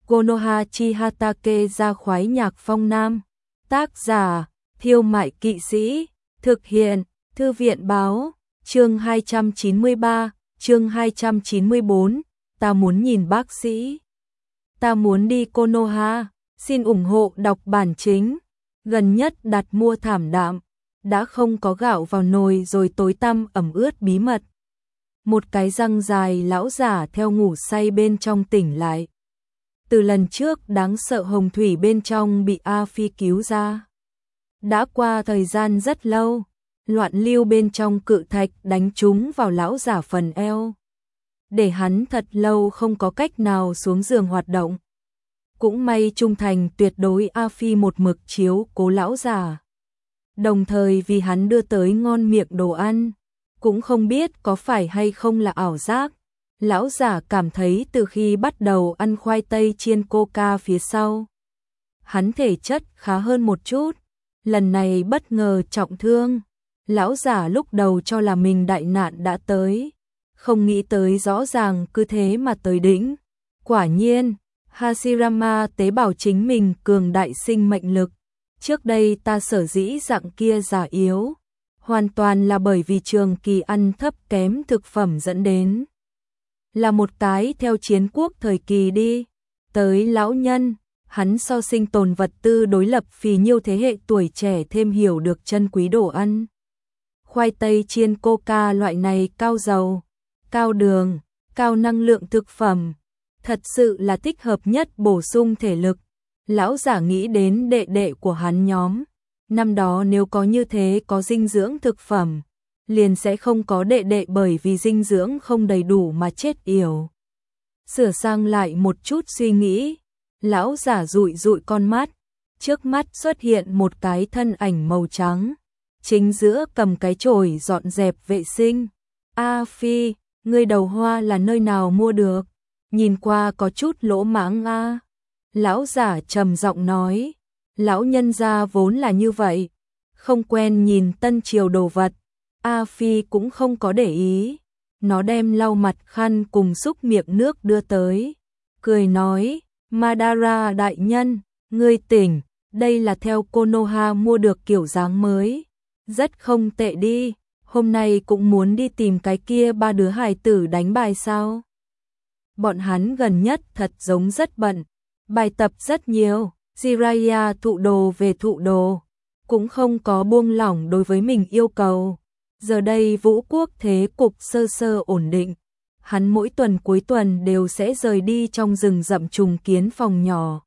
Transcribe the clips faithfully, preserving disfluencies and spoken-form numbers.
Konoha Chihatake ra khoái nhạc phong nam. Tác giả, Thiêu Mại Kỵ Sĩ. Thực hiện, Thư viện báo. Chương hai trăm chín mươi ba, chương hai trăm chín mươi bốn. Ta muốn nhìn bác sĩ. Ta muốn đi Konoha. Xin ủng hộ đọc bản chính. Gần nhất đặt mua thảm đạm. Đã không có gạo vào nồi rồi tối tăm ẩm ướt bí mật. Một cái răng dài lão giả theo ngủ say bên trong tỉnh lại. Từ lần trước đáng sợ hồng thủy bên trong bị A Phi cứu ra. Đã qua thời gian rất lâu, loạn lưu bên trong cự thạch đánh trúng vào lão giả phần eo. Để hắn thật lâu không có cách nào xuống giường hoạt động. Cũng may trung thành tuyệt đối A Phi một mực chiếu cố lão giả. Đồng thời vì hắn đưa tới ngon miệng đồ ăn, cũng không biết có phải hay không là ảo giác. Lão giả cảm thấy từ khi bắt đầu ăn khoai tây chiên coca phía sau, hắn thể chất khá hơn một chút, lần này bất ngờ trọng thương. Lão giả lúc đầu cho là mình đại nạn đã tới, không nghĩ tới rõ ràng cứ thế mà tới đỉnh. Quả nhiên, Hashirama tế bào chính mình cường đại sinh mệnh lực. Trước đây ta sở dĩ dạng kia già yếu, hoàn toàn là bởi vì trường kỳ ăn thấp kém thực phẩm dẫn đến. Là một cái theo chiến quốc thời kỳ đi tới lão nhân, hắn so sinh tồn vật tư đối lập phì nhiêu thế hệ tuổi trẻ thêm hiểu được chân quý đồ ăn. Khoai tây chiên coca loại này cao dầu, cao đường, cao năng lượng thực phẩm, thật sự là thích hợp nhất bổ sung thể lực. Lão giả nghĩ đến đệ đệ của hắn nhóm, năm đó nếu có như thế có dinh dưỡng thực phẩm, liền sẽ không có đệ đệ bởi vì dinh dưỡng không đầy đủ mà chết yểu. Sửa sang lại một chút suy nghĩ, lão giả dụi dụi con mắt, trước mắt xuất hiện một cái thân ảnh màu trắng, chính giữa cầm cái chổi dọn dẹp vệ sinh. A Phi, ngươi đầu hoa là nơi nào mua được? Nhìn qua có chút lỗ mãng a. Lão giả trầm giọng nói, lão nhân gia vốn là như vậy, không quen nhìn tân triều đồ vật. A Phi cũng không có để ý, nó đem lau mặt khăn cùng xúc miệng nước đưa tới, cười nói, Madara đại nhân, ngươi tỉnh, đây là theo Konoha mua được kiểu dáng mới, rất không tệ đi, hôm nay cũng muốn đi tìm cái kia ba đứa hài tử đánh bài sao? Bọn hắn gần nhất thật giống rất bận, bài tập rất nhiều, Jiraiya thụ đồ về thụ đồ, cũng không có buông lỏng đối với mình yêu cầu. Giờ đây vũ quốc thế cục sơ sơ ổn định, hắn mỗi tuần cuối tuần đều sẽ rời đi trong rừng rậm trùng kiến phòng nhỏ.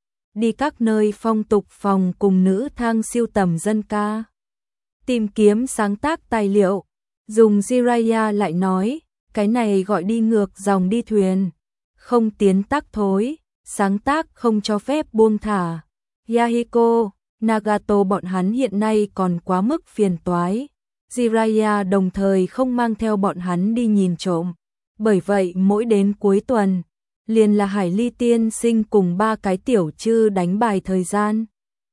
Đi các nơi phong tục phòng cùng nữ thang siêu tầm dân ca. Tìm kiếm sáng tác tài liệu, dùng Jiraiya lại nói, cái này gọi đi ngược dòng đi thuyền, không tiến tắc thối, sáng tác không cho phép buông thả. Yahiko, Nagato bọn hắn hiện nay còn quá mức phiền toái. Jiraiya đồng thời không mang theo bọn hắn đi nhìn trộm, bởi vậy mỗi đến cuối tuần, liền là Hải Ly tiên sinh cùng ba cái tiểu chư đánh bài thời gian.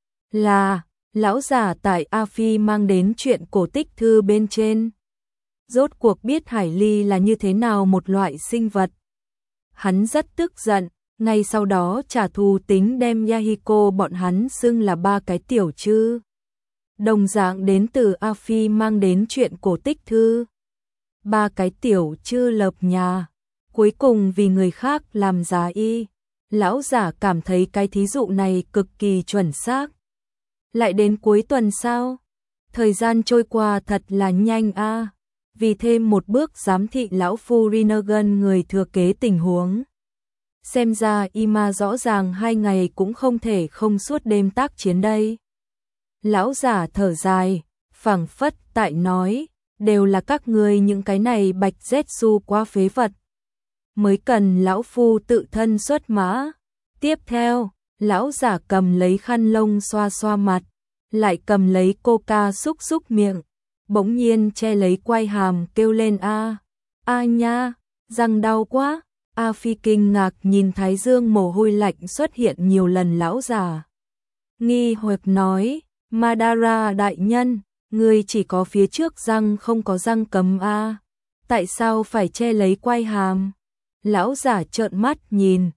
Là, lão giả tại A Phi mang đến chuyện cổ tích thư bên trên. Rốt cuộc biết Hải Ly là như thế nào một loại sinh vật. Hắn rất tức giận, ngay sau đó trả thù tính đem Yahiko bọn hắn xưng là ba cái tiểu chư. Đồng dạng đến từ A Phi mang đến chuyện cổ tích thư. Ba cái tiểu chư lợp nhà, cuối cùng vì người khác làm giá y. Lão giả cảm thấy cái thí dụ này cực kỳ chuẩn xác. Lại đến cuối tuần sao? Thời gian trôi qua thật là nhanh a. À. Vì thêm một bước giám thị lão phu Rinnegan người thừa kế tình huống. Xem ra Ima rõ ràng hai ngày cũng không thể không suốt đêm tác chiến đây. Lão giả thở dài, phảng phất tại nói, đều là các ngươi những cái này bạch Zetsu quá phế vật. Mới cần lão phu tự thân xuất mã. Tiếp theo, lão giả cầm lấy khăn lông xoa xoa mặt, lại cầm lấy coca xúc xúc miệng, bỗng nhiên che lấy quai hàm kêu lên a, a nha, răng đau quá. A Phi kinh ngạc nhìn thái dương mồ hôi lạnh xuất hiện nhiều lần lão giả. Nghi hoặc nói, Madara đại nhân, người chỉ có phía trước răng không có răng cấm a, tại sao phải che lấy quai hàm? Lão giả trợn mắt nhìn,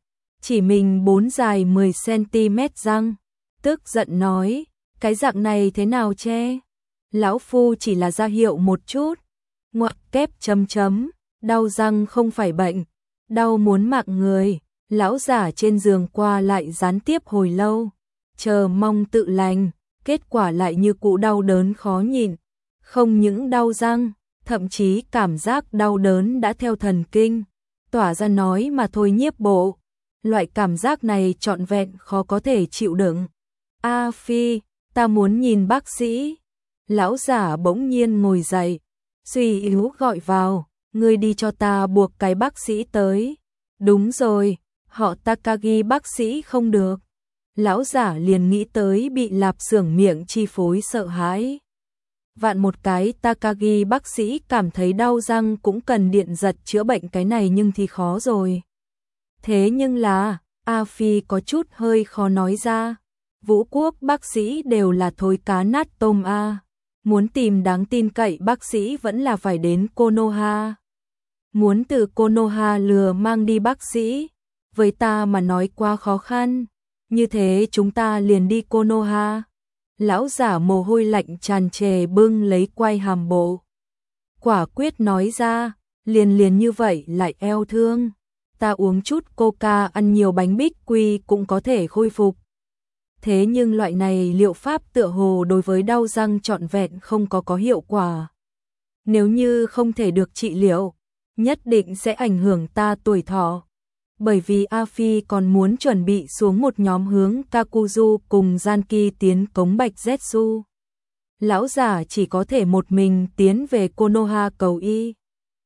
chỉ mình bốn dài mười xăng-ti-mét răng, tức giận nói, cái dạng này thế nào che? Lão phu chỉ là ra hiệu một chút, ngoặc kép chấm chấm, đau răng không phải bệnh, đau muốn mạng người. Lão giả trên giường qua lại gián tiếp hồi lâu, chờ mong tự lành, kết quả lại như cũ đau đớn khó nhịn, không những đau răng, thậm chí cảm giác đau đớn đã theo thần kinh, tỏa ra nói mà thôi nhiếp bộ. Loại cảm giác này trọn vẹn khó có thể chịu đựng. A Phi, ta muốn nhìn bác sĩ. Lão giả bỗng nhiên ngồi dậy, suy yếu gọi vào, ngươi đi cho ta buộc cái bác sĩ tới. Đúng rồi, họ Takagi bác sĩ không được. Lão giả liền nghĩ tới bị lạp xưởng miệng chi phối sợ hãi. Vạn một cái Takagi bác sĩ cảm thấy đau răng cũng cần điện giật chữa bệnh cái này nhưng thì khó rồi. Thế nhưng là, A Phi có chút hơi khó nói ra. Vũ quốc bác sĩ đều là thối cá nát tôm A. Muốn tìm đáng tin cậy bác sĩ vẫn là phải đến Konoha. Muốn từ Konoha lừa mang đi bác sĩ, với ta mà nói quá khó khăn. Như thế chúng ta liền đi Konoha. Lão giả mồ hôi lạnh tràn trề bưng lấy quai hàm bộ. Quả quyết nói ra, liền liền như vậy lại eo thương. Ta uống chút coca ăn nhiều bánh bích quy cũng có thể khôi phục. Thế nhưng loại này liệu pháp tựa hồ đối với đau răng trọn vẹn không có có hiệu quả. Nếu như không thể được trị liệu, nhất định sẽ ảnh hưởng ta tuổi thọ. Bởi vì A Phi còn muốn chuẩn bị xuống một nhóm hướng Kakuzu cùng Janki tiến cống Bạch Zetsu. Lão giả chỉ có thể một mình tiến về Konoha cầu y.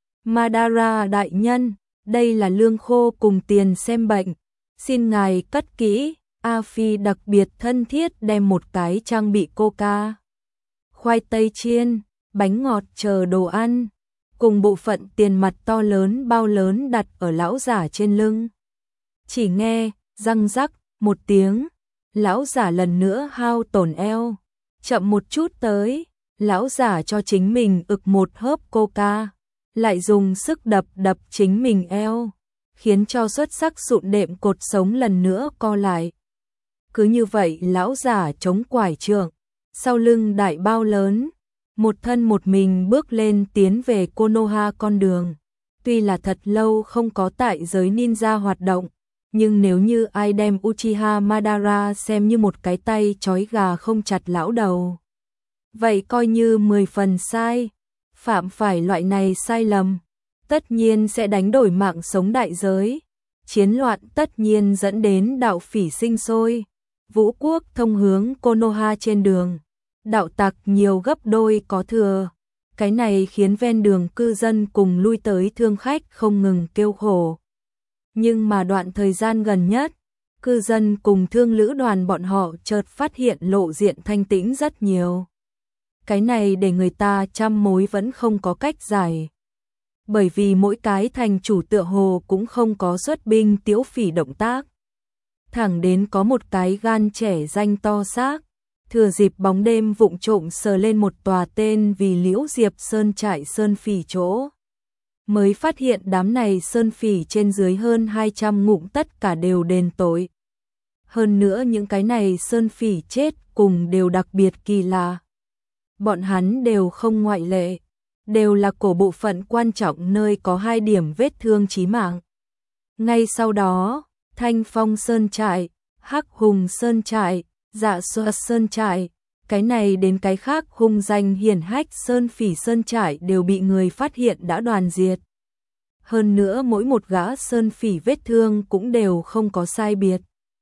Madara đại nhân, đây là lương khô cùng tiền xem bệnh, xin ngài cất kỹ. A Phi đặc biệt thân thiết đem một cái trang bị coca, khoai tây chiên, bánh ngọt chờ đồ ăn, cùng bộ phận tiền mặt to lớn bao lớn đặt ở lão giả trên lưng. Chỉ nghe, răng rắc, một tiếng, lão giả lần nữa hao tổn eo. Chậm một chút tới, lão giả cho chính mình ực một hớp coca, lại dùng sức đập đập chính mình eo, khiến cho xuất sắc sụn đệm cột sống lần nữa co lại. Cứ như vậy lão giả chống quải trượng, sau lưng đại bao lớn, một thân một mình bước lên tiến về Konoha con đường. Tuy là thật lâu không có tại giới ninja hoạt động, nhưng nếu như ai đem Uchiha Madara xem như một cái tay trói gà không chặt lão đầu, vậy coi như mười phần sai. Phạm phải loại này sai lầm, tất nhiên sẽ đánh đổi mạng sống đại giới. Chiến loạn tất nhiên dẫn đến đạo phỉ sinh sôi. Vũ quốc thông hướng Konoha trên đường, đạo tặc nhiều gấp đôi có thừa. Cái này khiến ven đường cư dân cùng lui tới thương khách không ngừng kêu khổ. Nhưng mà đoạn thời gian gần nhất, cư dân cùng thương lữ đoàn bọn họ chợt phát hiện lộ diện thanh tĩnh rất nhiều. Cái này để người ta trăm mối vẫn không có cách giải. Bởi vì mỗi cái thành chủ tựa hồ cũng không có xuất binh tiễu phỉ động tác. Thẳng đến có một cái gan trẻ danh to xác, thừa dịp bóng đêm vụng trộm sờ lên một tòa tên vì Liễu Diệp Sơn trại sơn phỉ chỗ. Mới phát hiện đám này sơn phỉ trên dưới hơn hai trăm ngụm tất cả đều đền tội. Hơn nữa những cái này sơn phỉ chết cùng đều đặc biệt kỳ lạ. Bọn hắn đều không ngoại lệ, đều là cổ bộ phận quan trọng nơi có hai điểm vết thương chí mạng. Ngay sau đó, Thanh Phong Sơn trại, Hắc Hùng Sơn trại, Dạ Xoa Sơn trại, cái này đến cái khác hung danh hiển hách sơn phỉ sơn trại đều bị người phát hiện đã đoàn diệt. Hơn nữa mỗi một gã sơn phỉ vết thương cũng đều không có sai biệt.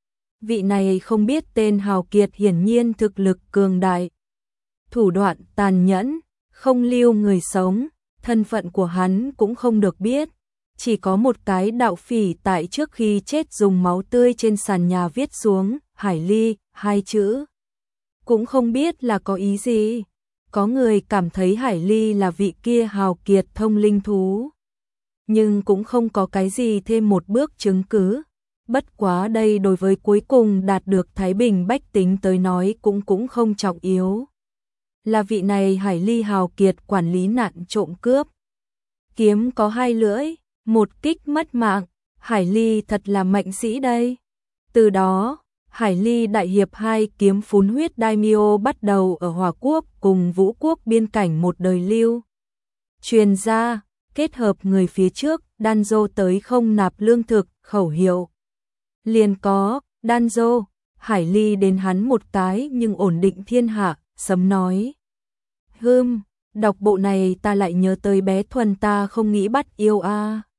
Vị này không biết tên hào kiệt hiển nhiên thực lực cường đại. Thủ đoạn tàn nhẫn, không lưu người sống, thân phận của hắn cũng không được biết. Chỉ có một cái đạo phỉ tại trước khi chết dùng máu tươi trên sàn nhà viết xuống Hải Ly hai chữ. Cũng không biết là có ý gì. Có người cảm thấy Hải Ly là vị kia hào kiệt thông linh thú. Nhưng cũng không có cái gì thêm một bước chứng cứ. Bất quá đây đối với cuối cùng đạt được thái bình bách tính tới nói cũng cũng không trọng yếu. Là vị này Hải Ly hào kiệt quản lý nạn trộm cướp. Kiếm có hai lưỡi, một kích mất mạng, Hải Ly thật là mạnh sĩ đây. Từ đó, Hải Ly đại hiệp hai kiếm phun huyết daimyo bắt đầu ở Hòa Quốc cùng Vũ Quốc biên cảnh một đời lưu. Truyền ra, kết hợp người phía trước, Danzo tới không nạp lương thực, khẩu hiệu. Liền có, Danzo, Hải Ly đến hắn một cái nhưng ổn định thiên hạ, sấm nói. Hưm, đọc bộ này ta lại nhớ tới bé Thuần ta không nghĩ bắt yêu a.